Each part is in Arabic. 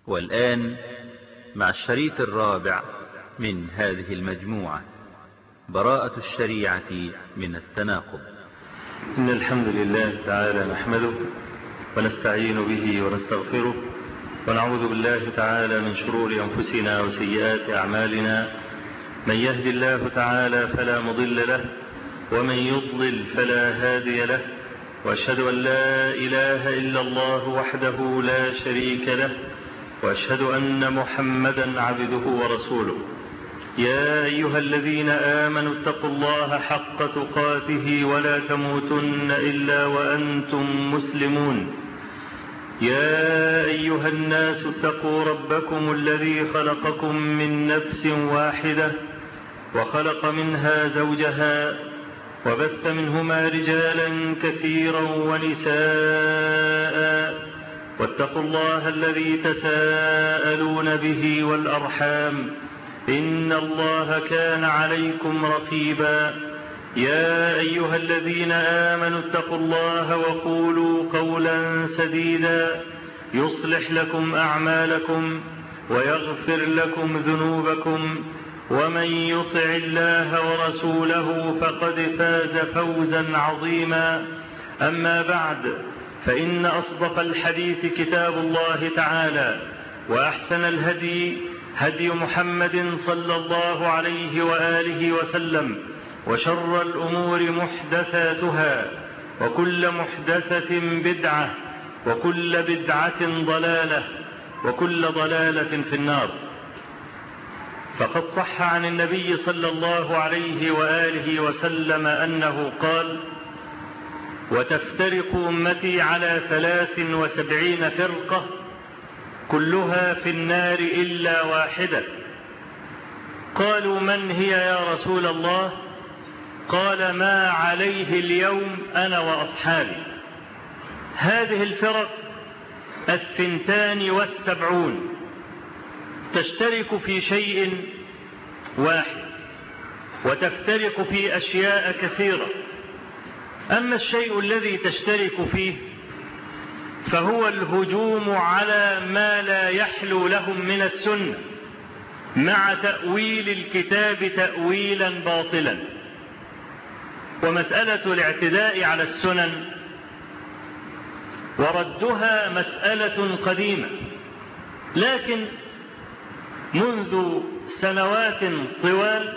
والآن مع الشريط الرابع من هذه المجموعة، براءة الشريعة من التناقض. إن الحمد لله تعالى نحمده ونستعين به ونستغفره، ونعوذ بالله تعالى من شرور أنفسنا وسيئات أعمالنا. من يهد الله تعالى فلا مضل له، ومن يضلل فلا هادي له، وأشهد أن لا إله إلا الله وحده لا شريك له، وأشهد أن محمدا عبده ورسوله. يا أيها الذين آمنوا اتقوا الله حق تقاته ولا تموتن إلا وأنتم مسلمون. يا أيها الناس اتقوا ربكم الذي خلقكم من نفس واحدة وخلق منها زوجها وبث منهما رجالا كثيرا ونساء، واتقوا الله الذي تساءلون به والأرحام، إن الله كان عليكم رقيبا. يا أيها الذين آمنوا اتقوا الله وقولوا قولا سديدا يصلح لكم أعمالكم ويغفر لكم ذنوبكم، ومن يطع الله ورسوله فقد فاز فوزا عظيما. أما بعد، فإن أصدق الحديث كتاب الله تعالى، وأحسن الهدي هدي محمد صلى الله عليه وآله وسلم، وشر الأمور محدثاتها، وكل محدثة بدعة، وكل بدعة ضلالة، وكل ضلالة في النار. فقد صح عن النبي صلى الله عليه وآله وسلم أنه قال: وتفترق أمتي على 73 فرقة كلها في النار إلا واحدة. قالوا: من هي يا رسول الله؟ قال: ما عليه اليوم أنا وأصحابي. هذه الفرق 72 تشترك في شيء واحد، وتفترق في أشياء كثيرة. أما الشيء الذي تشترك فيه فهو الهجوم على ما لا يحلو لهم من السنة، مع تأويل الكتاب تأويلا باطلا. ومسألة الاعتداء على السنن وردها مسألة قديمة، لكن منذ سنوات طوال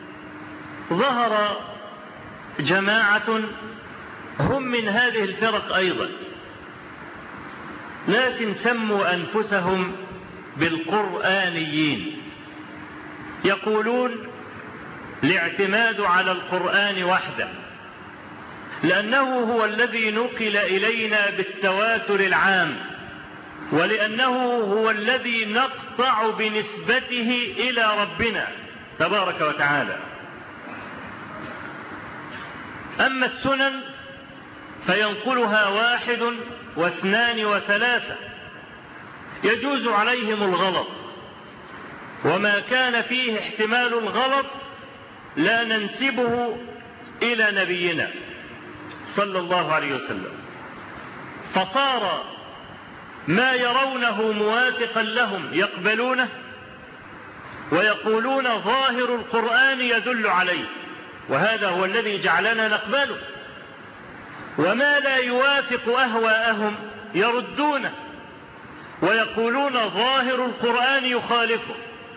ظهر جماعة هم من هذه الفرق أيضا، لكن سموا أنفسهم بالقرآنيين. يقولون الاعتماد على القرآن وحده، لأنه هو الذي نقل إلينا بالتواتر العام، ولأنه هو الذي نقطع بنسبته إلى ربنا تبارك وتعالى. أما السنن فينقلها 1 و2 و3، يجوز عليهم الغلط، وما كان فيه احتمال الغلط لا ننسبه إلى نبينا صلى الله عليه وسلم. فصار ما يرونه موافقا لهم يقبلونه، ويقولون ظاهر القرآن يدل عليه، وهذا هو الذي جعلنا نقبله. وما لا يوافق أهواءهم يردونه، ويقولون ظاهر القرآن يخالفه.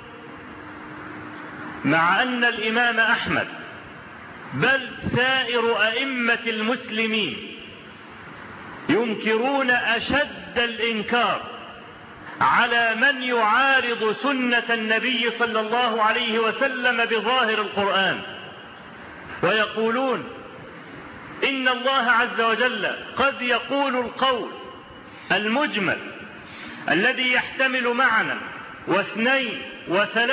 مع أن الإمام أحمد بل سائر أئمة المسلمين ينكرون أشد الإنكار على من يعارض سنة النبي صلى الله عليه وسلم بظاهر القرآن، ويقولون إن الله عز وجل قد يقول القول المجمل الذي يحتمل معنى و2 و3،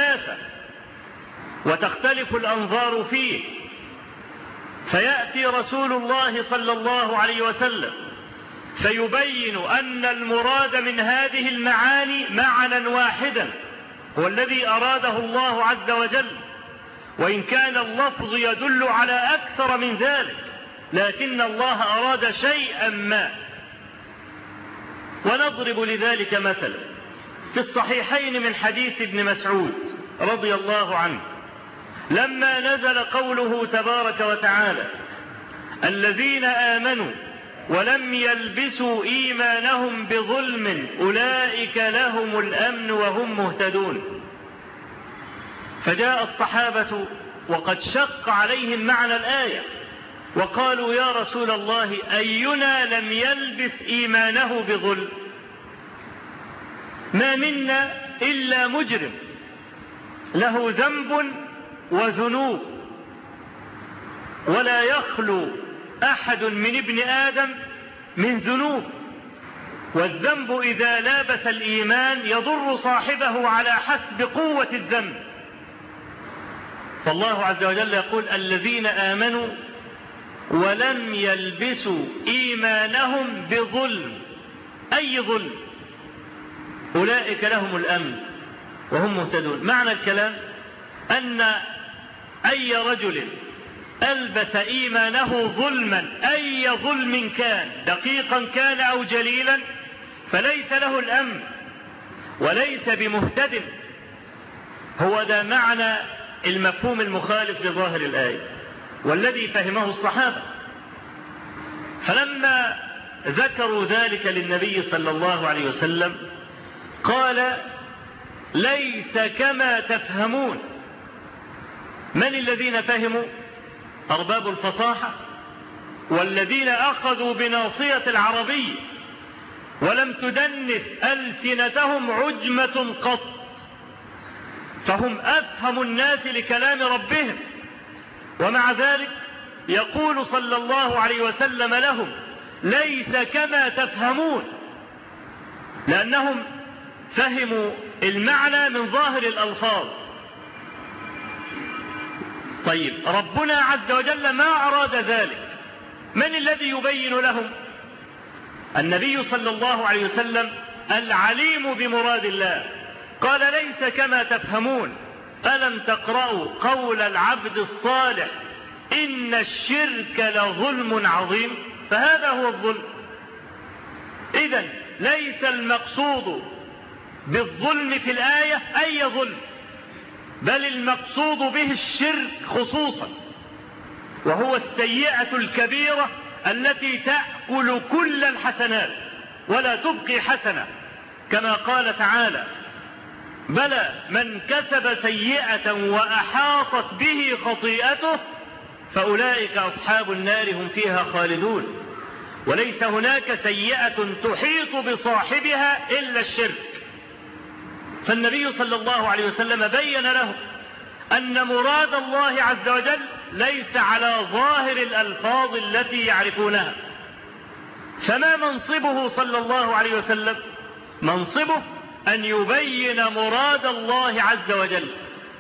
وتختلف الأنظار فيه، فيأتي رسول الله صلى الله عليه وسلم فيبين أن المراد من هذه المعاني معنى واحدا هو الذي أراده الله عز وجل، وإن كان اللفظ يدل على أكثر من ذلك، لكن الله أراد شيئا ما. ونضرب لذلك مثلا، في الصحيحين من حديث ابن مسعود رضي الله عنه لما نزل قوله تبارك وتعالى الذين آمنوا ولم يلبسوا إيمانهم بظلم أولئك لهم الأمن وهم مهتدون. فجاء الصحابة وقد شق عليهم معنى الآية وقالوا يا رسول الله أينا لم يلبس إيمانه بظلم؟ ما منا إلا مجرم له ذنب وذنوب، ولا يخلو أحد من ابن آدم من ذنوب، والذنب إذا لابس الإيمان يضر صاحبه على حسب قوة الذنب. فالله عز وجل يقول الذين آمنوا ولم يلبسوا إيمانهم بظلم. أي ظلم؟ أولئك لهم الأمن وهم مهتدون. معنى الكلام أن أي رجل ألبس إيمانه ظلما، أي ظلم كان دقيقا كان أو جليلا، فليس له الأمن وليس بمهتد. هو ده معنى المفهوم المخالف لظاهر الآية والذي فهمه الصحابة. فلما ذكروا ذلك للنبي صلى الله عليه وسلم قال ليس كما تفهمون. من الذين فهموا؟ أرباب الفصاحة والذين أخذوا بناصية العربية ولم تدنس ألسنتهم عجمة قط، فهم أفهم الناس لكلام ربهم، ومع ذلك يقول صلى الله عليه وسلم لهم ليس كما تفهمون، لأنهم فهموا المعنى من ظاهر الألفاظ. طيب ربنا عز وجل ما أراد ذلك، من الذي يبين لهم؟ النبي صلى الله عليه وسلم العليم بمراد الله، قال ليس كما تفهمون. ألم تقرأوا قول العبد الصالح إن الشرك لظلم عظيم؟ فهذا هو الظلم. إذن ليس المقصود بالظلم في الآية أي ظلم، بل المقصود به الشرك خصوصا، وهو السيئة الكبيرة التي تأكل كل الحسنات ولا تبقي حسنة، كما قال تعالى بلى من كسب سيئة وأحاطت به خطيئته فأولئك أصحاب النار هم فيها خالدون. وليس هناك سيئة تحيط بصاحبها إلا الشرك. فالنبي صلى الله عليه وسلم بين له أن مراد الله عز وجل ليس على ظاهر الألفاظ التي يعرفونها. فما منصبه صلى الله عليه وسلم؟ منصبه أن يبين مراد الله عز وجل،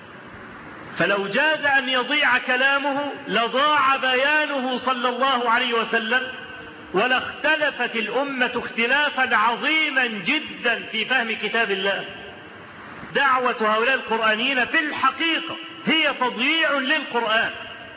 فلو جاز أن يضيع كلامه لضاع بيانه صلى الله عليه وسلم، ولاختلفت الأمة اختلافا عظيما جدا في فهم كتاب الله. دعوة هؤلاء القرآنيين في الحقيقة هي تضييع للقرآن.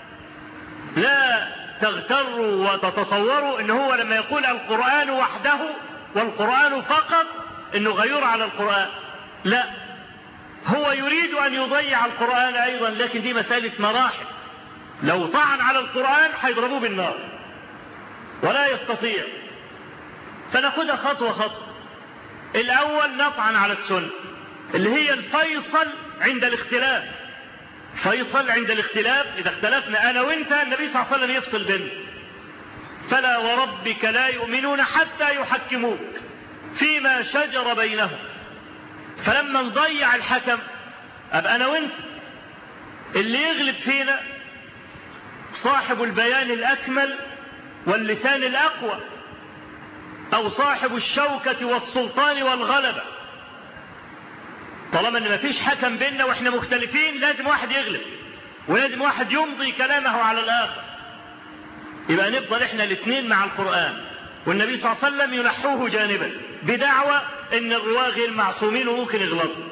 لا تغتروا وتتصوروا أنه هو لما يقول القرآن وحده والقرآن فقط أنه غير على القرآن، لا، هو يريد أن يضيع القرآن أيضا، لكن دي مسألة مراحل. لو طعن على القرآن حيضربوه بالنار ولا يستطيع. فنأخذها خطوة خطوة. الأول نطعن على السنة اللي هي الفيصل عند الاختلاف. فيصل عند الاختلاف إذا اختلفنا أنا وإنت النبي صلى الله عليه وسلم يفصل بيننا. فلا وربك لا يؤمنون حتى يحكموك فيما شجر بينهم. فلما نضيع الحكم أبقى أنا وإنت اللي يغلب فينا صاحب البيان الأكمل واللسان الأقوى، أو صاحب الشوكة والسلطان والغلبة. طالما ان ما فيش حكم بيننا واحنا مختلفين لازم واحد يغلب، ولازم واحد يمضي كلامه على الآخر. يبقى نفضل احنا الاثنين مع القرآن، والنبي صلى الله عليه وسلم ينحوه جانبا بدعوى ان الرواه غير معصومين وممكن يغلطوا.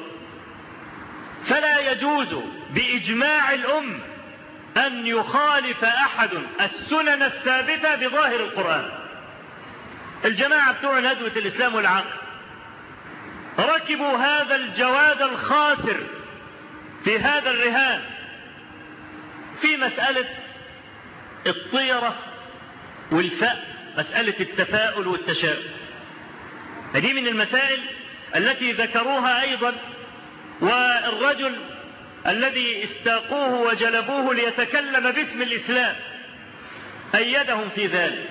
فلا يجوز بإجماع الأمة أن يخالف أحد السنن الثابتة بظاهر القرآن. الجماعة بتوع ندوة الإسلام والعقل ركبوا هذا الجواد الخاسر في هذا الرهان في مسألة الطيرة والفأ، مسألة التفاؤل والتشاؤم. هذه من المسائل التي ذكروها أيضا، والرجل الذي استاقوه وجلبوه ليتكلم باسم الإسلام أيدهم في ذلك.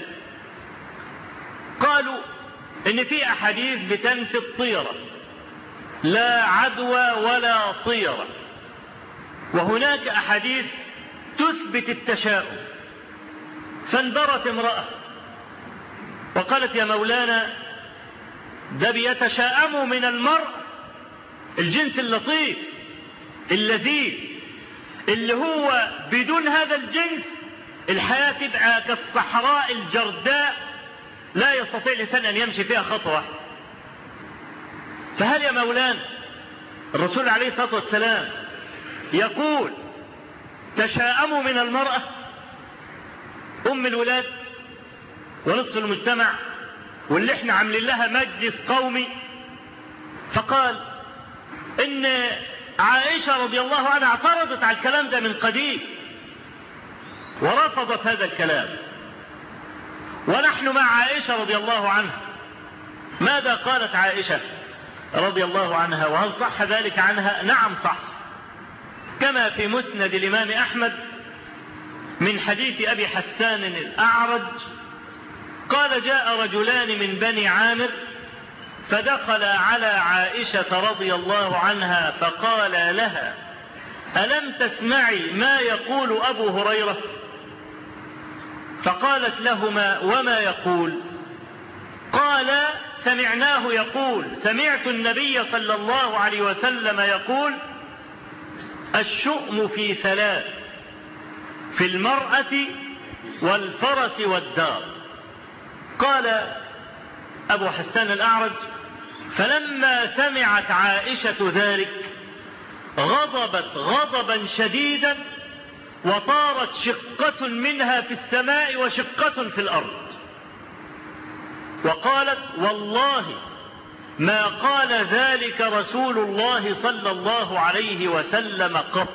قالوا إن في أحاديث بتنفي الطيرة، لا عدوى ولا طيرة، وهناك أحاديث تثبت التشاؤم. فانبرت امرأة وقالت: يا مولانا، ده بيتشاءموا من المرء الجنس اللطيف اللذيذ اللي هو بدون هذا الجنس الحياة تبقى كالصحراء الجرداء لا يستطيع الإنسان أن يمشي فيها خطوة واحدة. فهل يا مولانا الرسول عليه الصلاة والسلام يقول تشاءموا من المرأة أم الولاد ونصف المجتمع واللي احنا عاملين لها مجلس قومي؟ فقال إن عائشة رضي الله عنها اعترضت على الكلام ده من قديم ورفضت هذا الكلام، ونحن مع عائشة رضي الله عنها. ماذا قالت عائشة رضي الله عنها؟ وهل صح ذلك عنها؟ نعم صح، كما في مسند الإمام أحمد من حديث أبي حسان الأعرج قال: جاء رجلان من بني عامر فدخل على عائشة رضي الله عنها فقال لها: ألم تسمعي ما يقول أبو هريرة؟ فقالت لهما: وما يقول؟ قال: سمعناه يقول، سمعت النبي صلى الله عليه وسلم يقول: الشؤم في ثلاث، في المرأة والفرس والدار. قال أبو حسان الأعرج: فلما سمعت عائشة ذلك غضبت غضبا شديدا، وطارت شقة منها في السماء وشقة في الأرض، وقالت: والله ما قال ذلك رسول الله صلى الله عليه وسلم قط،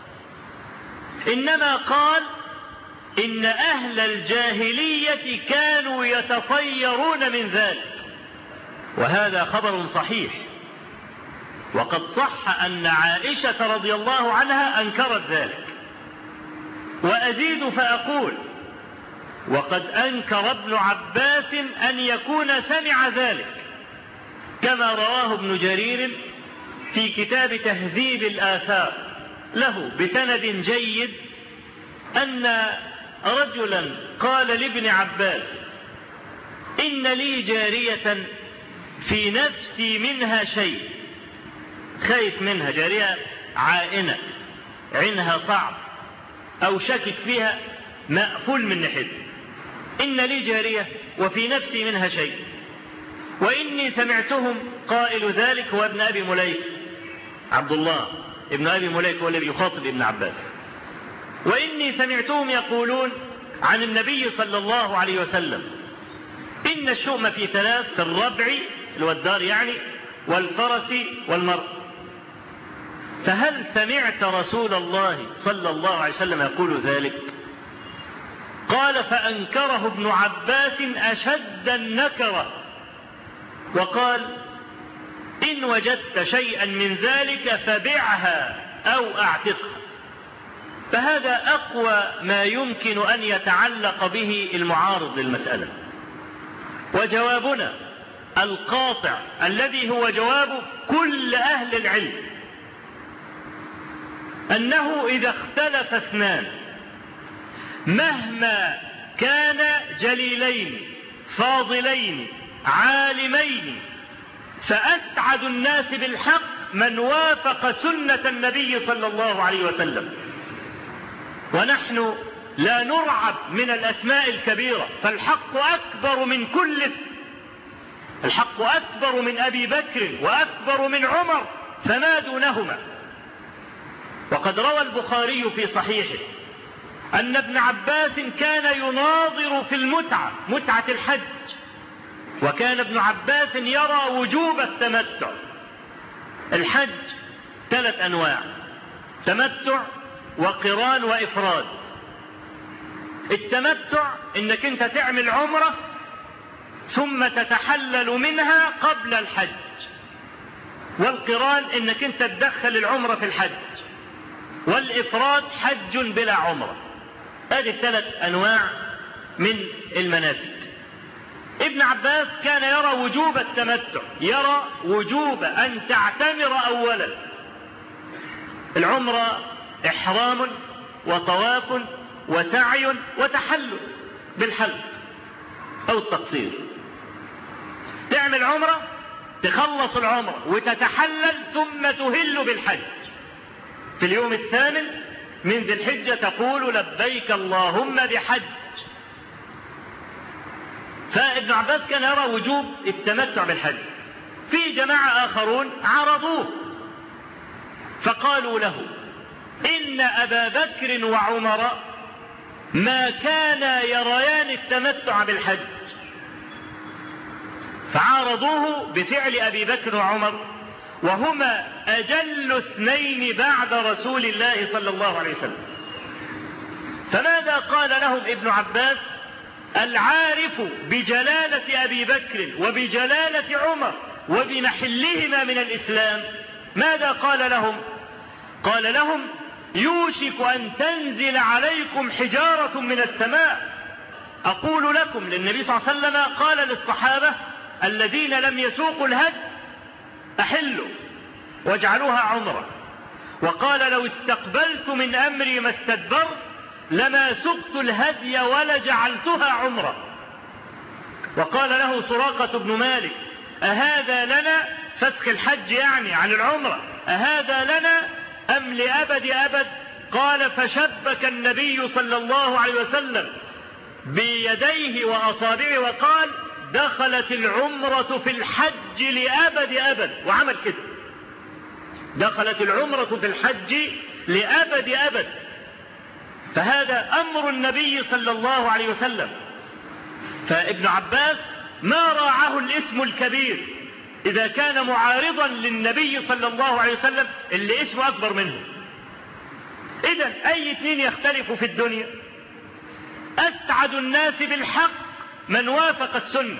إنما قال: إن أهل الجاهلية كانوا يتطيرون من ذلك. وهذا خبر صحيح، وقد صح أن عائشة رضي الله عنها أنكرت ذلك. وأزيد فأقول: وقد أنكر ابن عباس أن يكون سمع ذلك، كما رواه ابن جرير في كتاب تهذيب الآثار له بسند جيد أن رجلا قال لابن عباس: إن لي جارية في نفسي منها شيء، خايف منها، جارية عائنة عينها صعب أو شكك فيها مقفول من ناحيتها. إن لي جارية وفي نفسي منها شيء، وإني سمعتهم قائل ذلك هو ابن أبي مليك، عبد الله ابن أبي مليك هو الذي يخاطب ابن عباس، وإني سمعتهم يقولون عن النبي صلى الله عليه وسلم: إن الشؤم في ثلاث، في الربع الودار يعني، والفرس والمرء. فهل سمعت رسول الله صلى الله عليه وسلم يقول ذلك؟ قال: فأنكره ابن عباس أشد النكرة، وقال: إن وجدت شيئا من ذلك فبعها أو أعتقها. فهذا أقوى ما يمكن أن يتعلق به المعارض للمسألة. وجوابنا القاطع الذي هو جواب كل أهل العلم أنه إذا اختلف اثنان مهما كان جليلين فاضلين عالمين، فأسعد الناس بالحق من وافق سنة النبي صلى الله عليه وسلم. ونحن لا نرعب من الأسماء الكبيرة، فالحق أكبر من كل اسم، الحق أكبر من أبي بكر وأكبر من عمر فما دونهما. وقد روى البخاري في صحيحه أن ابن عباس كان يناظر في المتعة، متعة الحج، وكان ابن عباس يرى وجوب التمتع، الحج 3 أنواع: تمتع وقران وإفراد. التمتع إنك أنت تعمل عمرة ثم تتحلل منها قبل الحج، والقران إنك أنت تدخل العمرة في الحج، والإفراد حج بلا عمرة. هذه 3 أنواع من المناسك. ابن عباس كان يرى وجوب التمتع، يرى وجوب أن تعتمر أولا. العمرة إحرام وطواف وسعي وتحلل بالحلق أو التقصير. تعمل عمرة، تخلص العمرة وتتحلل، ثم تهل بالحج. في اليوم 8 من ذي الحجة تقول لبيك اللهم بحج. فابن عباس كان يرى وجوب التمتع بالحج. في جماعة آخرون عرضوه فقالوا له إن أبا بكر وعمر ما كانا يريان التمتع بالحج، فعارضوه بفعل أبي بكر وعمر، وهما أجل 2 بعد رسول الله صلى الله عليه وسلم. فماذا قال لهم ابن عباس العارف بجلالة أبي بكر وبجلالة عمر وبمحلهما من الإسلام؟ ماذا قال لهم؟ قال لهم يوشك أن تنزل عليكم حجارة من السماء. أقول لكم، للنبي صلى الله عليه وسلم قال للصحابة الذين لم يسوقوا الهدي أحلوا واجعلوها عمرة، وقال لو استقبلت من أمري ما استدبرت لما سقت الهدي ولا جعلتها عمرة. وقال له سراقة بن مالك أهذا لنا، فسخ الحج يعني عن العمرة، أهذا لنا أم لأبد أبد؟ قال فشبك النبي صلى الله عليه وسلم بيديه وأصابعه وقال دخلت العمرة في الحج لأبد أبد، وعمل كده، دخلت العمرة في الحج لأبد أبد. فهذا أمر النبي صلى الله عليه وسلم. فابن عباس ما راعه الاسم الكبير إذا كان معارضا للنبي صلى الله عليه وسلم اللي اسمه أكبر منه. إذن أي 2 يختلفوا في الدنيا؟ أسعد الناس بالحق من وافق السنة،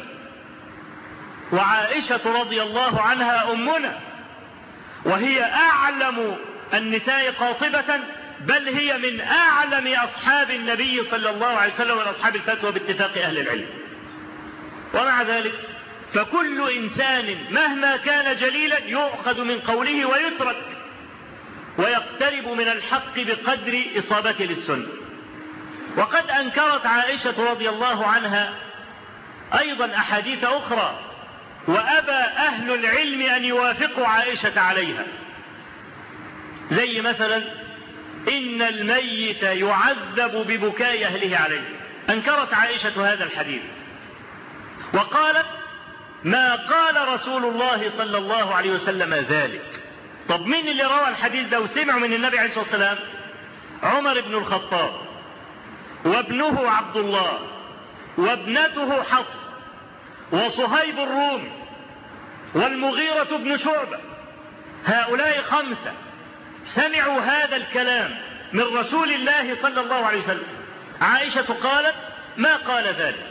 وعائشة رضي الله عنها أمنا، وهي أعلم النساء قاطبة، بل هي من أعلم أصحاب النبي صلى الله عليه وسلم وأصحاب الفتوى باتفاق أهل العلم. ومع ذلك فكل إنسان مهما كان جليلا يؤخذ من قوله ويترك، ويقترب من الحق بقدر إصابته للسنة. وقد أنكرت عائشة رضي الله عنها أيضا أحاديث أخرى، وأبى أهل العلم أن يوافقوا عائشة عليها، زي مثلا إن الميت يعذب ببكاء أهله عليه. أنكرت عائشة هذا الحديث وقالت ما قال رسول الله صلى الله عليه وسلم ذلك. طب مين اللي روى الحديث ده وسمعه من النبي عليه الصلاة والسلام؟ عمر بن الخطاب، وابنه عبد الله، وابنته حفص، وصهيب الرومي، والمغيرة بن شعبة. هؤلاء 5 سمعوا هذا الكلام من رسول الله صلى الله عليه وسلم. عائشة قالت ما قال ذلك.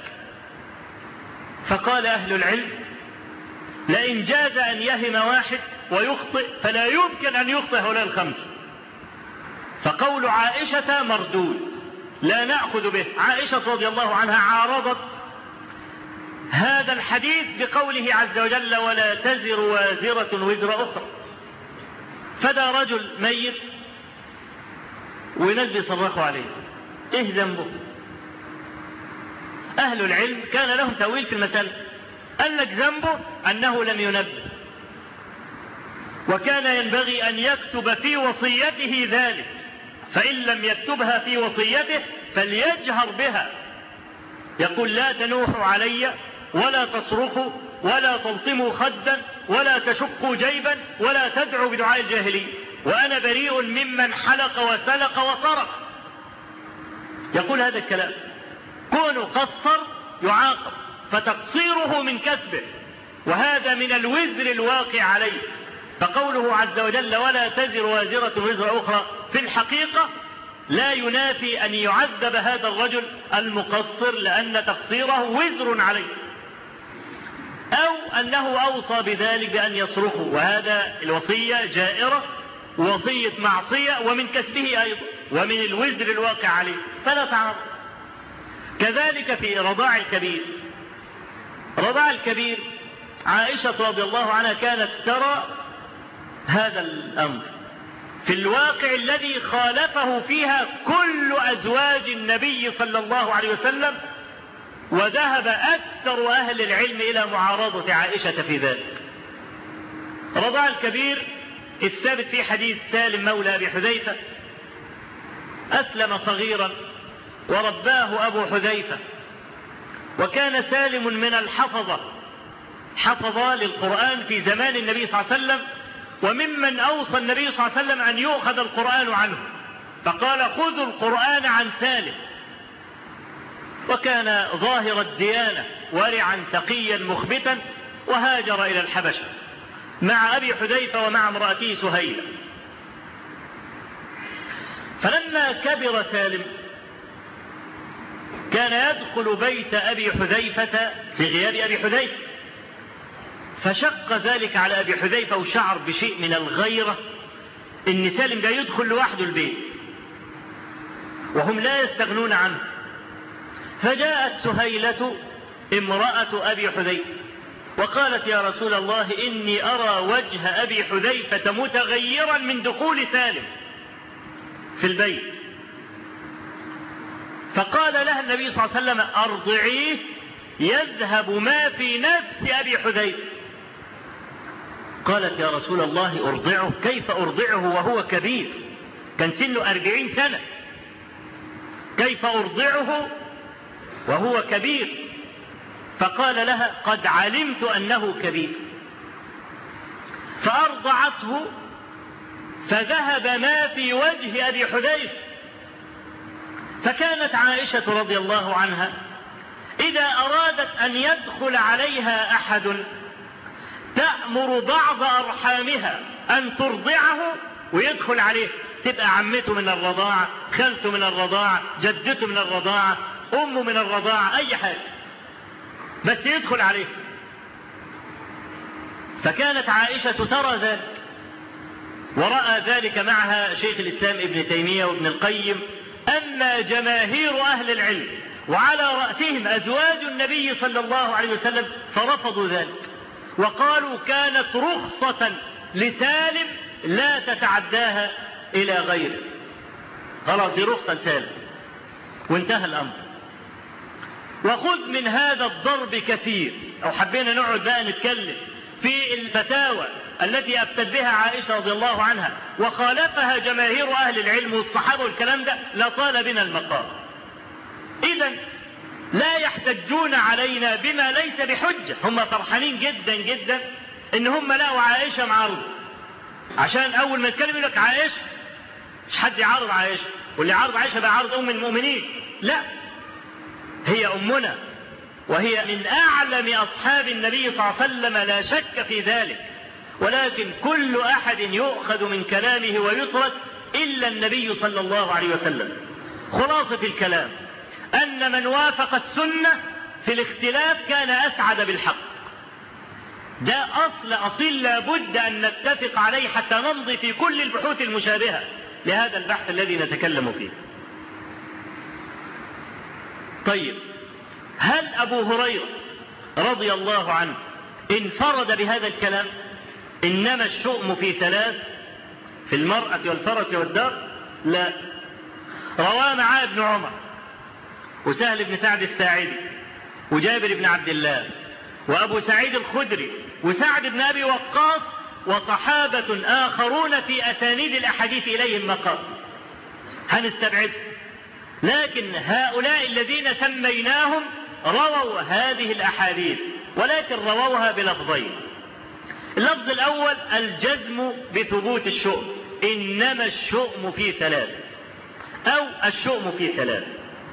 فقال أهل العلم لئن جاز أن يهم واحد ويخطئ فلا يمكن أن يخطئ هؤلاء 5. فقول عائشة مردود لا نأخذ به. عائشة رضي الله عنها عارضت هذا الحديث بقوله عز وجل ولا تزر وازرة وزر أخرى. فدا رجل ميت وناس بيصرخوا عليه ايه ذنبه؟ أهل العلم كان لهم تأويل في المسألة. قال لك ذنبه أنه لم ينبه، وكان ينبغي أن يكتب في وصيته ذلك، فإن لم يكتبها في وصيته فليجهر بها، يقول لا تنوحوا علي ولا تصرخوا ولا تلطموا خدا ولا تشقوا جيبا ولا تدعوا بدعاء الجاهلين، وأنا بريء ممن حلق وسلق وصرخ. يقول هذا الكلام. كونه قصر يعاقب، فتقصيره من كسبه، وهذا من الوزر الواقع عليه. فقوله عز وجل ولا تزر وازرة وزر أخرى في الحقيقة لا ينافي أن يعذب هذا الرجل المقصر لأن تقصيره وزر عليه، أو أنه أوصى بذلك بأن يصرخه، وهذا الوصية جائرة ووصية معصية ومن كسبه أيضا ومن الوزر الواقع عليه، فلا تعارض. كذلك في رضاع الكبير. رضاع الكبير عائشة رضي الله عنها كانت ترى هذا الأمر في الواقع الذي خالفه فيها كل أزواج النبي صلى الله عليه وسلم، وذهب أكثر أهل العلم إلى معارضة عائشة في ذلك. رضاع الكبير الثابت في حديث سالم مولى أبي حذيفة، أسلم صغيرا ورباه أبو حذيفة، وكان سالم من الحفظة، حفظ للقرآن في زمان النبي صلى الله عليه وسلم، وممن أوصى النبي صلى الله عليه وسلم أن يؤخذ القرآن عنه، فقال خذوا القرآن عن سالم. وكان ظاهر الديانة ورعا تقيا مخبتا، وهاجر إلى الحبشة مع أبي حذيفة ومع امرأته سهيلة. فلما كبر سالم كان يدخل بيت أبي حذيفة في غياب أبي حذيفة، فشق ذلك على أبي حذيفة وشعر بشيء من الغيرة إن سالم لا يدخل لوحده البيت وهم لا يستغنون عنه. فجاءت سهيلة امرأة أبي حذيفة وقالت يا رسول الله إني أرى وجه أبي حذيفة متغيرا من دخول سالم في البيت. فقال لها النبي صلى الله عليه وسلم أرضعيه يذهب ما في نفس أبي حذيفة. قالت يا رسول الله أرضعه؟ كيف أرضعه وهو كبير؟ كان سنه 40 سنة، كيف أرضعه وهو كبير؟ فقال لها قد علمت أنه كبير. فأرضعته فذهب ما في وجه أبي حذيفة. فكانت عائشة رضي الله عنها إذا أرادت أن يدخل عليها أحد تأمر بعض أرحامها أن ترضعه ويدخل عليه، تبقى عمته من الرضاعة، خالته من الرضاعة، جدته من الرضاعة، أمه من الرضاعة، أي حاجة بس يدخل عليه. فكانت عائشة ترى ذلك، ورأى ذلك معها شيخ الإسلام ابن تيمية وابن القيم، أما جماهير أهل العلم وعلى رأسهم أزواج النبي صلى الله عليه وسلم فرفضوا ذلك، وقالوا كانت رخصة لسالم لا تتعداها إلى غيره، خلاص دي رخصة لسالم وانتهى الأمر. وخذ من هذا الضرب كثير، أو حبينا نقعد بقى نتكلم في الفتاوى التي أفتت بها عائشة رضي الله عنها وخالفها جماهير أهل العلم والصحابة والكلام ده لطال بنا المقام. إذن لا يحتجون علينا بما ليس بحجة. هم فرحانين جدا جدا إن هم لقوا عائشة معارضة، عشان أول ما يتكلم يقول لك عائشة، مش حد يعارض عائشة، واللي يعارض عائشة بيعارض أم المؤمنين. لا، هي أمنا وهي من أعلم أصحاب النبي صلى الله عليه وسلم لا شك في ذلك، ولكن كل أحد يؤخذ من كلامه ويترك إلا النبي صلى الله عليه وسلم. خلاصة الكلام أن من وافق السنة في الاختلاف كان أسعد بالحق. ده أصيل لابد أن نتفق عليه حتى نمضي في كل البحوث المشابهة لهذا البحث الذي نتكلم فيه. طيب، هل أبو هريرة رضي الله عنه انفرد بهذا الكلام إنما الشؤم في ثلاث، في المرأة والفرس والدار؟ لا، رواه معاه ابن عمر وسهل بن سعد الساعدي وجابر بن عبد الله وأبو سعيد الخدري وسعد بن أبي وقاص وصحابة آخرون في أسانيد الأحاديث إليهم مقام، هنستبعد. لكن هؤلاء الذين سميناهم رووا هذه الأحاديث، ولكن رووها بلفظين. اللفظ الأول الجزم بثبوت الشؤم، إنما الشؤم في ثلاث، أو الشؤم في ثلاث.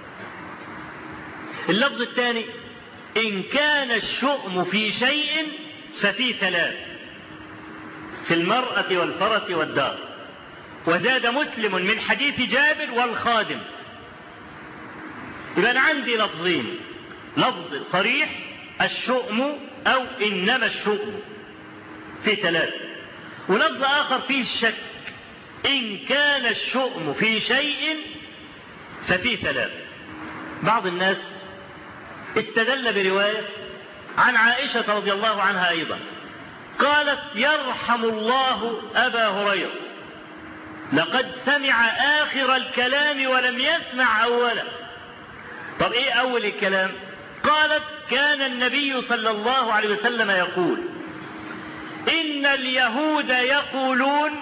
اللفظ الثاني إن كان الشؤم في شيء ففي ثلاث. في المرأة والفرس والدار. وزاد مسلم من حديث جابر والخادم. يبقى أنا عندي لفظين، لفظ صريح الشؤم أو إنما الشؤم في 3، ولفظ آخر فيه الشك إن كان الشؤم في شيء ففي 3. بعض الناس استدل برواية عن عائشة رضي الله عنها أيضا قالت يرحم الله أبا هريرة لقد سمع آخر الكلام ولم يسمع أولا. طب إيه أول الكلام؟ قالت كان النبي صلى الله عليه وسلم يقول إن اليهود يقولون،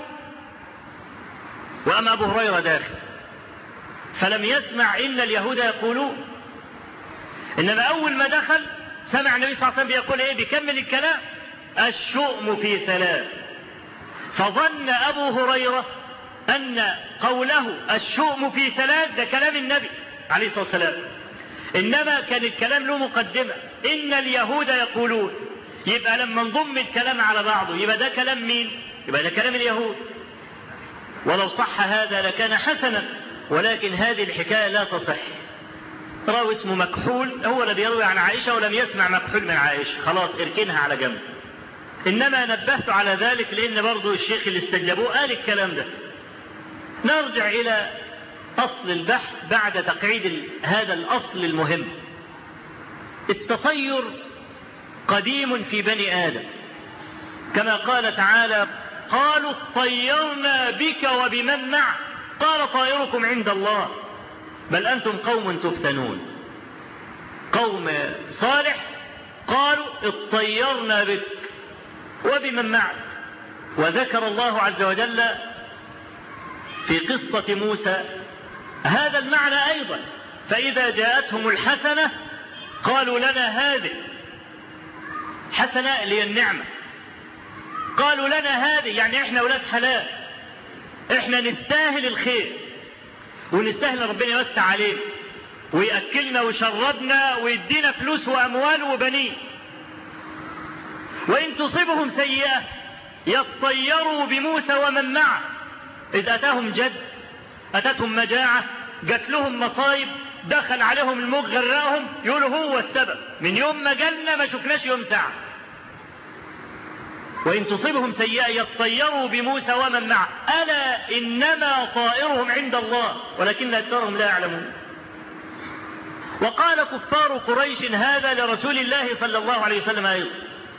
وأما أبو هريرة داخل فلم يسمع إن اليهود يقولون، إنما أول ما دخل سمع النبي صلى الله عليه وسلم بيقول إيه؟ بيكمل الكلام الشؤم في 3. فظن أبو هريرة أن قوله الشؤم في 3 ده كلام النبي عليه الصلاة والسلام، إنما كان الكلام له مقدمة إن اليهود يقولون. يبقى لما نضم الكلام على بعضه يبقى ده كلام مين؟ يبقى ده كلام اليهود. ولو صح هذا لكان حسنا، ولكن هذه الحكاية لا تصح. راوي اسمه مكحول هو الذي يروي عن عائشة ولم يسمع مكحول من عائشة، خلاص اركنها على جنب. إنما نبهت على ذلك لأن برضو الشيخ اللي استجابوه قال الكلام ده. نرجع إلى أصل البحث بعد تقعيد هذا الأصل المهم. التطير قديم في بني آدم، كما قال تعالى قالوا اطيرنا بك وبمن معك قال طائركم عند الله بل أنتم قوم تفتنون. قوم صالح قالوا اطيرنا بك وبمن معك. وذكر الله عز وجل في قصة موسى هذا المعنى أيضا، فإذا جاءتهم الحسنة قالوا لنا هذه، حسنة اللي هي النعمة، قالوا لنا هذه يعني احنا أولاد حلال، احنا نستاهل الخير ونستاهل ربنا يوسع علينا ويأكلنا ويشربنا ويدينا فلوس وأموال وبنين. وإن تصيبهم سيئة يطيروا بموسى ومن معه، إذ أتاهم جد، أتتهم مجاعة، جات لهم مصايب، دخل عليهم الموج غرقهم، يقولوا هو السبب، من يوم ما جالنا ما شفناش يوم ساعة. وإن تصيبهم سيئة يطيروا بموسى ومن معه ألا إنما طائرهم عند الله ولكن أكثرهم لا يعلمون. وقال كفار قريش هذا لرسول الله صلى الله عليه وسلم أيضا،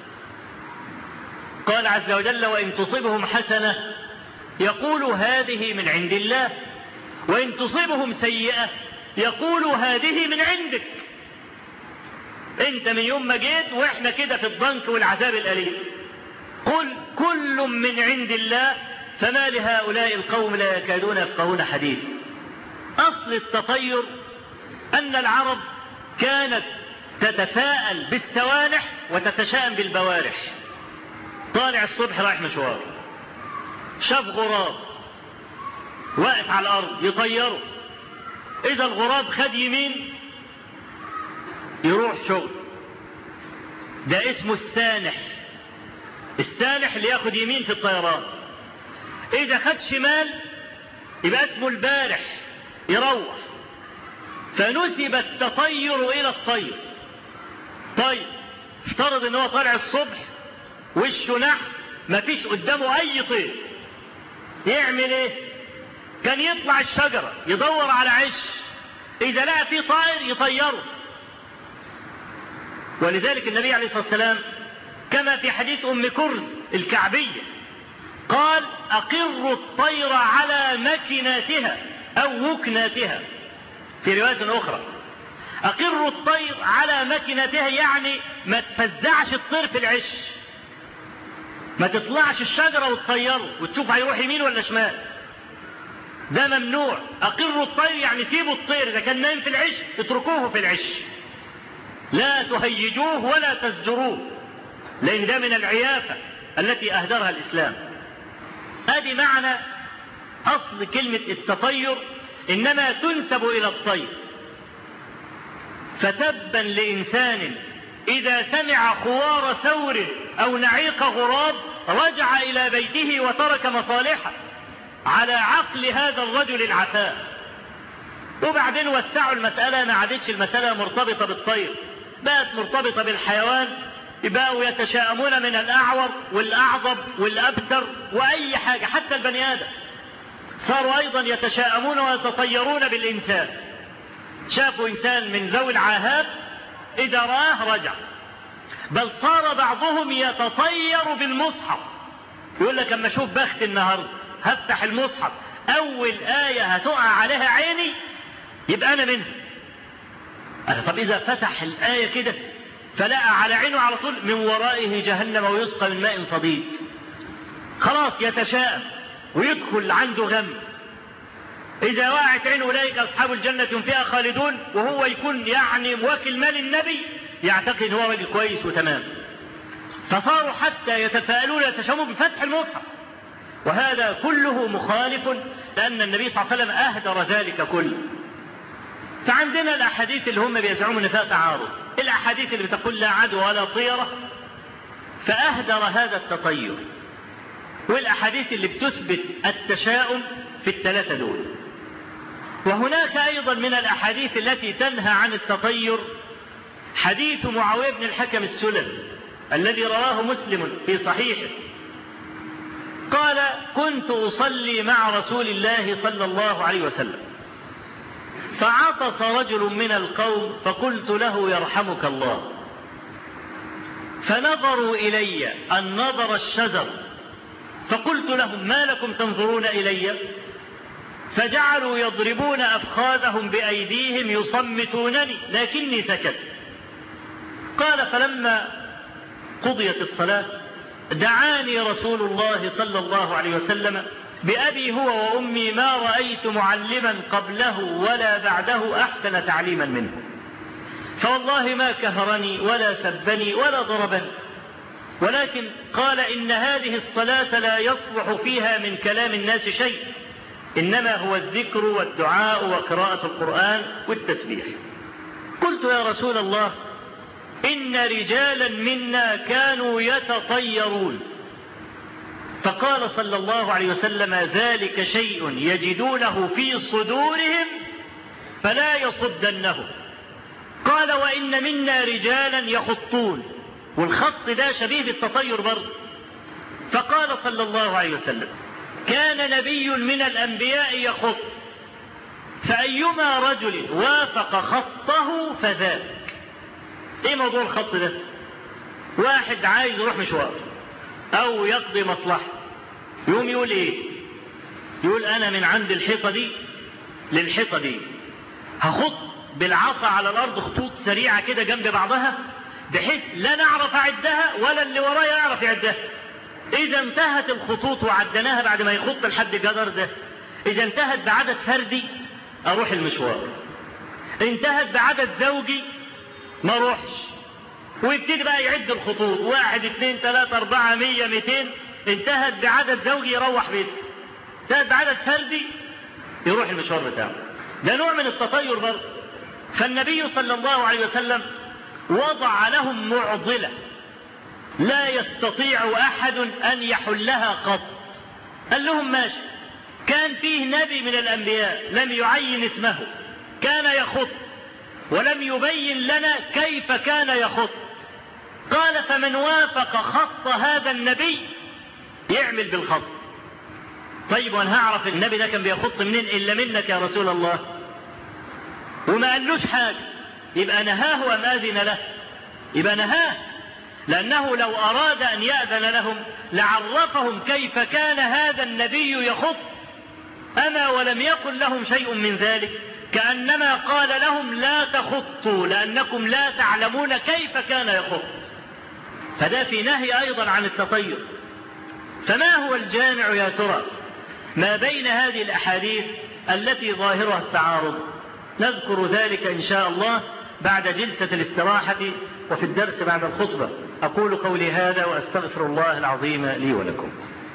قال عز وجل وإن تصيبهم حسنة يقولوا هذه من عند الله وإن تصيبهم سيئة يقولوا هذه من عندك. انت من يوم ما جيت واحنا كده في الضنك والعذاب الأليم. قل كل من عند الله فما لهؤلاء القوم لا يكادون يفقهون حديث. أصل التطير أن العرب كانت تتفاءل بالسوانح وتتشائم بالبوارح. طالع الصبح رايح مشوار، شاف غراب واقف على الأرض يطيره، إذا الغراب خد يمين يروح شغل، ده اسمه السانح. السانح اللي ياخد يمين في الطيران. إذا خد شمال يبقى اسمه البارح يروح. فنسب التطير إلى الطير. طيب افترض ان هو طالع الصبح وشه نحس مفيش قدامه أي طير، يعمل ايه؟ كان يطلع الشجرة يدور على عش، إذا لقى فيه طائر يطيره. ولذلك النبي عليه الصلاة والسلام كما في حديث أم كرز الكعبية قال أقروا الطير على مكناتها أو وكناتها. في رواية أخرى أقروا الطير على مكناتها، يعني ما تفزعش الطير في العش، ما تطلعش الشجرة وتطيره وتشوف هيروح يمين ولا شمال، ده ممنوع. أقروا الطير يعني سيبوا الطير إذا كان نايم في العش اتركوه في العش، لا تهيجوه ولا تزجروه، لأن ده من العيافة التي أهدرها الإسلام. هذه معنى أصل كلمة التطير، إنما تنسب إلى الطير. فتبا لإنسان إذا سمع خوار ثور أو نعيق غراب رجع إلى بيته وترك مصالحه على عقل هذا الرجل العفاف. وبعدين وسعوا المسألة، ما عادتش المسألة مرتبطة بالطير، بقت مرتبطة بالحيوان، بقوا يتشائمون من الأعور والأعظم والأبتر وأي حاجة، حتى البني آدم صاروا أيضا يتشائمون ويتطيرون بالإنسان. شافوا إنسان من ذوي العاهات إذا رآه رجع، بل صار بعضهم يتطير بالمصحف، يقول لك أما أشوف بخت النهاردة هفتح المصحف أول آية هتقع عليها عيني يبقى أنا منه. طب إذا فتح الآية كده فلقى على عينه على طول من ورائه جهنم ويسقى من ماء صديد، خلاص يتشائم ويدخل عنده غم. إذا وقعت عينه أولئك أصحاب الجنة هم فيها خالدون، وهو يكون يعني موكل مال النبي يعتقد ان هو راجل كويس وتمام. فصاروا حتى يتفاءلون يتشائمون بفتح المصحف، وهذا كله مخالف، لأن النبي صلى الله عليه وسلم أهدر ذلك كله. فعندنا الأحاديث اللي هم بيزعمون ان فيها تعارض، الأحاديث اللي بتقول لا عدوى ولا طيرة فأهدر هذا التطير، والأحاديث اللي بتثبت التشاؤم في الثلاثة دول. وهناك أيضا من الأحاديث التي تنهى عن التطير حديث معاوية بن الحكم السلمي الذي رواه مسلم في صحيحه، قال: كنت أصلي مع رسول الله صلى الله عليه وسلم فعطس رجل من القوم فقلت له: يرحمك الله. فنظروا إلي النظر الشزر فقلت لهم: ما لكم تنظرون إلي؟ فجعلوا يضربون أفخاذهم بأيديهم يصمتونني لكني سكت. قال: فلما قضيت الصلاة دعاني رسول الله صلى الله عليه وسلم بأبي هو وأمي ما رأيت معلما قبله ولا بعده أحسن تعليما منه، فوالله ما كهرني ولا سبني ولا ضربني، ولكن قال: إن هذه الصلاة لا يصلح فيها من كلام الناس شيء، إنما هو الذكر والدعاء وقراءة القرآن والتسبيح. قلت: يا رسول الله، إن رجالا منا كانوا يتطيرون. فقال صلى الله عليه وسلم: ذلك شيء يجدونه في صدورهم فلا يصدنه. قال: وإن منا رجالا يخطون، والخط ده شبيه بالتطير برضه. فقال صلى الله عليه وسلم: كان نبي من الأنبياء يخط، فأيما رجل وافق خطه فذاك. ايه موضوع الخط ده؟ واحد عايز يروح مشوار او يقضي مصلحة، يوم يقول ايه؟ يقول: انا من عند الحيطة دي للحيطة دي هخط بالعصا على الارض خطوط سريعة كده جنب بعضها بحيث لا نعرف اعدها ولا اللي ورايا يعرف يعدها. اذا انتهت الخطوط وعدناها بعد ما يخط لحد الجدار ده، اذا انتهت بعدد فردي اروح المشوار، انتهت بعدد زوجي ما روحش. ويبتدي بقى يعد الخطوط: 1 2 3 4 100 200. انتهت بعدد زوجي يروح بيته، انتهت بعدد فردي يروح المشوار بتاعه. ده نوع من التطير برضه. فالنبي صلى الله عليه وسلم وضع لهم معضلة لا يستطيع أحد أن يحلها قط. قال لهم: ماشي، كان فيه نبي من الأنبياء لم يعين اسمه كان يخط ولم يبين لنا كيف كان يخط. قال: فمن وافق خط هذا النبي يعمل بالخط. طيب وانا هعرف النبي ده كان بيخط منين الا منك يا رسول الله؟ وما قالوش حاجة، يبقى نهاه ام اذن له؟ يبقى نهاه، لانه لو اراد ان يأذن لهم لعرفهم كيف كان هذا النبي يخط. اما ولم يقل لهم شيء من ذلك، كأنما قال لهم: لا تخطوا لأنكم لا تعلمون كيف كان يخط. فده في نهي أيضا عن التطير. فما هو الجامع يا ترى ما بين هذه الأحاديث التي ظاهرها التعارض؟ نذكر ذلك إن شاء الله بعد جلسة الاستراحة وفي الدرس بعد الخطبة. أقول قولي هذا وأستغفر الله العظيم لي ولكم.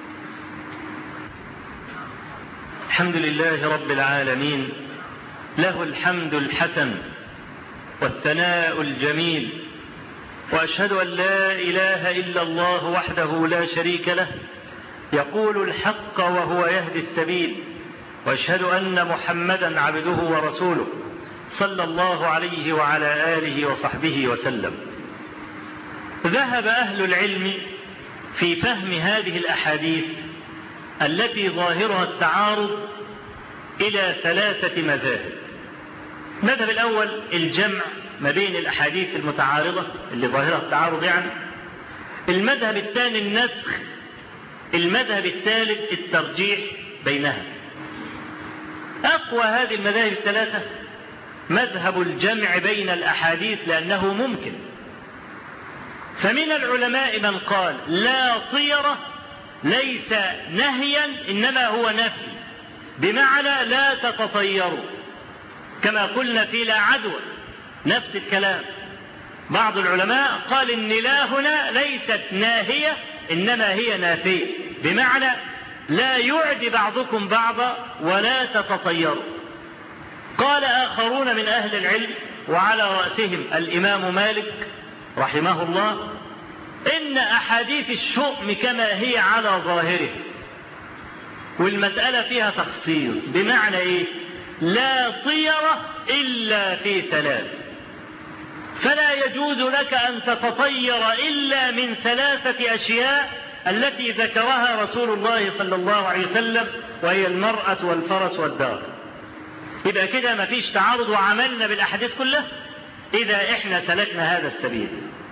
الحمد لله رب العالمين، له الحمد الحسن والثناء الجميل، وأشهد أن لا إله إلا الله وحده لا شريك له يقول الحق وهو يهدي السبيل، وأشهد أن محمدا عبده ورسوله صلى الله عليه وعلى آله وصحبه وسلم. ذهب أهل العلم في فهم هذه الأحاديث التي ظاهرها التعارض إلى 3 مذاهب. المذهب الأول الجمع ما بين الأحاديث المتعارضة اللي ظاهرها التعارض يعني. المذهب الثاني النسخ. المذهب الثالث الترجيح بينها. أقوى هذه المذاهب الثلاثة مذهب الجمع بين الأحاديث لأنه ممكن. فمن العلماء من قال لا طيرة ليس نهيا إنما هو نفي، بمعنى لا تتطيروا، كما قلنا في لا عدوى نفس الكلام. بعض العلماء قال إن لا هنا ليست ناهية إنما هي نافية، بمعنى لا يعدي بعضكم بعضا ولا تتطيروا. قال آخرون من أهل العلم وعلى رأسهم الإمام مالك رحمه الله إن أحاديث الشؤم كما هي على ظاهره، والمسألة فيها تخصيص، بمعنى إيه؟ لا طيرة إلا في 3، فلا يجوز لك أن تتطير إلا من 3 أشياء التي ذكرها رسول الله صلى الله عليه وسلم، وهي المرأة والفرس والدار. يبقى كده ما فيش تعارض وعملنا بالأحاديث كلها إذا إحنا سلكنا هذا السبيل.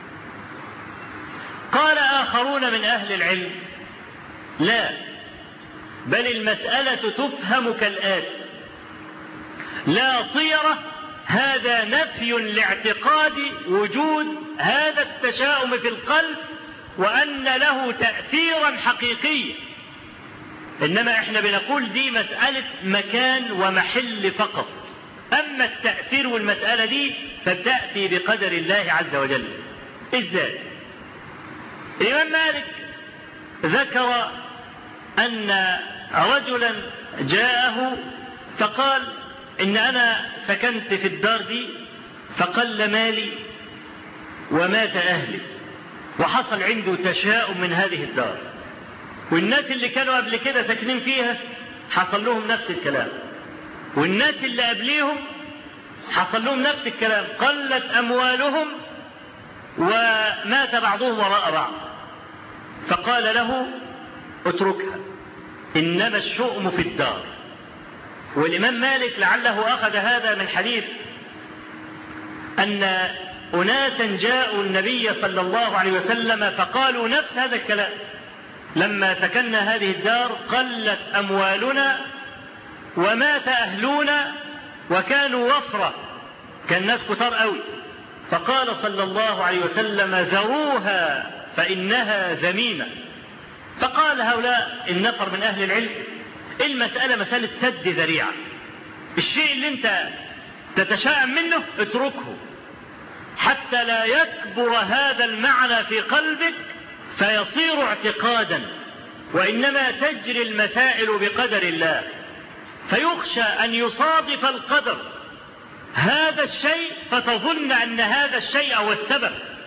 قال آخرون من أهل العلم لا، بل المسألة تفهم كالآتي: لا طيرة هذا نفي لاعتقاد وجود هذا التشاؤم في القلب وأن له تأثيرا حقيقيا، إنما إحنا بنقول دي مسألة مكان ومحل فقط، أما التأثير والمسألة دي فتأتي بقدر الله عز وجل. إزاي؟ الإمام مالك ذكر أن رجلا جاءه فقال إن أنا سكنت في الدار دي فقل مالي ومات أهلي، وحصل عنده تشاؤم من هذه الدار، والناس اللي كانوا قبل كده ساكنين فيها حصل لهم نفس الكلام، والناس اللي قبليهم حصل لهم نفس الكلام، قلت أموالهم ومات بعضهم وراء بعض. فقال له اتركها، إنما الشؤم في الدار. والإمام مالك لعله أخذ هذا من حديث أن أناسا جاءوا النبي صلى الله عليه وسلم فقالوا نفس هذا الكلام: لما سكننا هذه الدار قلت أموالنا ومات أهلنا وكانوا وفرة، كان الناس كتار قوي. فقال صلى الله عليه وسلم: ذروها فإنها ذميمة. فقال هؤلاء النفر من أهل العلم: المسألة مسألة سد ذريعة، الشيء اللي انت تتشائم منه اتركه حتى لا يكبر هذا المعنى في قلبك فيصير اعتقادا، وإنما تجري المسائل بقدر الله، فيخشى أن يصادف القدر هذا الشيء فتظن أن هذا الشيء هو السبب،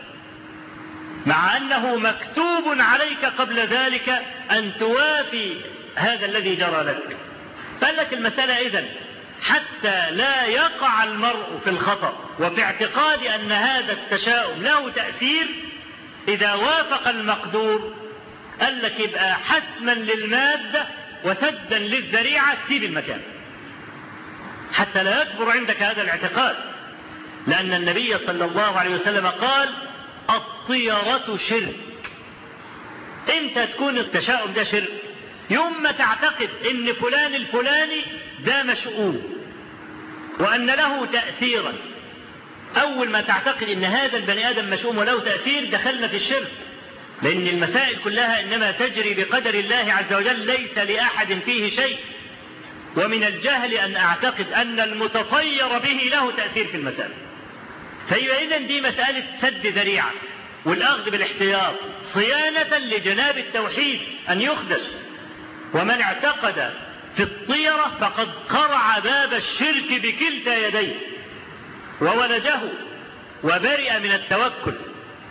مع أنه مكتوب عليك قبل ذلك أن توافي هذا الذي جرى لك. قال لك المسألة إذن حتى لا يقع المرء في الخطأ وفي اعتقاد أن هذا التشاؤم له تأثير، إذا وافق المقدور قال لك يبقى حسما للمادة وسدا للذريعة تسيب المكان حتى لا يكبر عندك هذا الاعتقاد، لأن النبي صلى الله عليه وسلم قال: الطيرة شرك. امتى تكون التشاؤم ده شرك؟ يوم ما تعتقد ان فلان الفلاني ده مشؤوم وان له تأثيرا. اول ما تعتقد ان هذا البني ادم مشؤوم وله تأثير دخلنا في الشرك، لان المسائل كلها انما تجري بقدر الله عز وجل، ليس لأحد فيه شيء. ومن الجهل ان اعتقد ان المتطير به له تأثير في المسألة. فإذن دي مسألة سد ذريعة والأخذ بالاحتياط صيانة لجناب التوحيد أن يخدش. ومن اعتقد في الطيرة فقد قرع باب الشرك بكلتا يديه وولجه وبرئ من التوكل.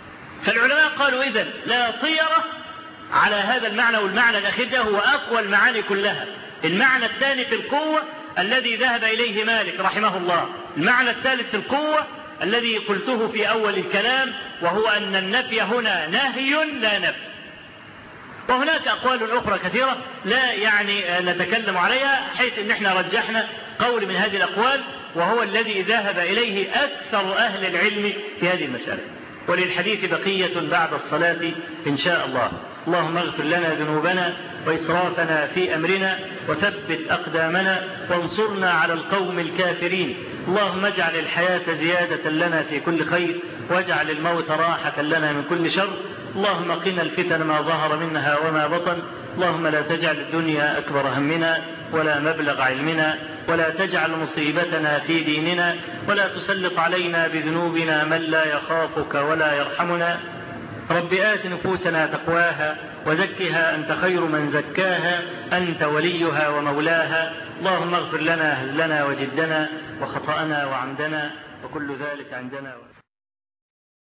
فالعلماء قالوا إذن لا طيرة على هذا المعنى، والمعنى الأخير ده هو أقوى المعاني كلها. المعنى الثاني في القوة الذي ذهب إليه مالك رحمه الله. المعنى الثالث في القوة الذي قلته في أول الكلام، وهو أن النفي هنا نهي لا نفي. وهناك أقوال أخرى كثيرة لا يعني نتكلم عليها، حيث أن احنا رجحنا قول من هذه الأقوال، وهو الذي ذهب إليه أكثر أهل العلم في هذه المسألة. وللحديث بقية بعد الصلاة إن شاء الله. اللهم اغفر لنا ذنوبنا وإسرافنا في أمرنا وثبت أقدامنا وانصرنا على القوم الكافرين. اللهم اجعل الحياة زيادة لنا في كل خير، واجعل الموت راحة لنا من كل شر. اللهم قنا الفتن ما ظهر منها وما بطن. اللهم لا تجعل الدنيا أكبر همنا ولا مبلغ علمنا، ولا تجعل مصيبتنا في ديننا، ولا تسلط علينا بذنوبنا من لا يخافك ولا يرحمنا. رب آت نفوسنا تقواها وزكها أنت خير من زكاها، أنت وليها ومولاها. اللهم اغفر لنا هزلنا وجدنا وخطأنا وعمدنا وكل ذلك عندنا.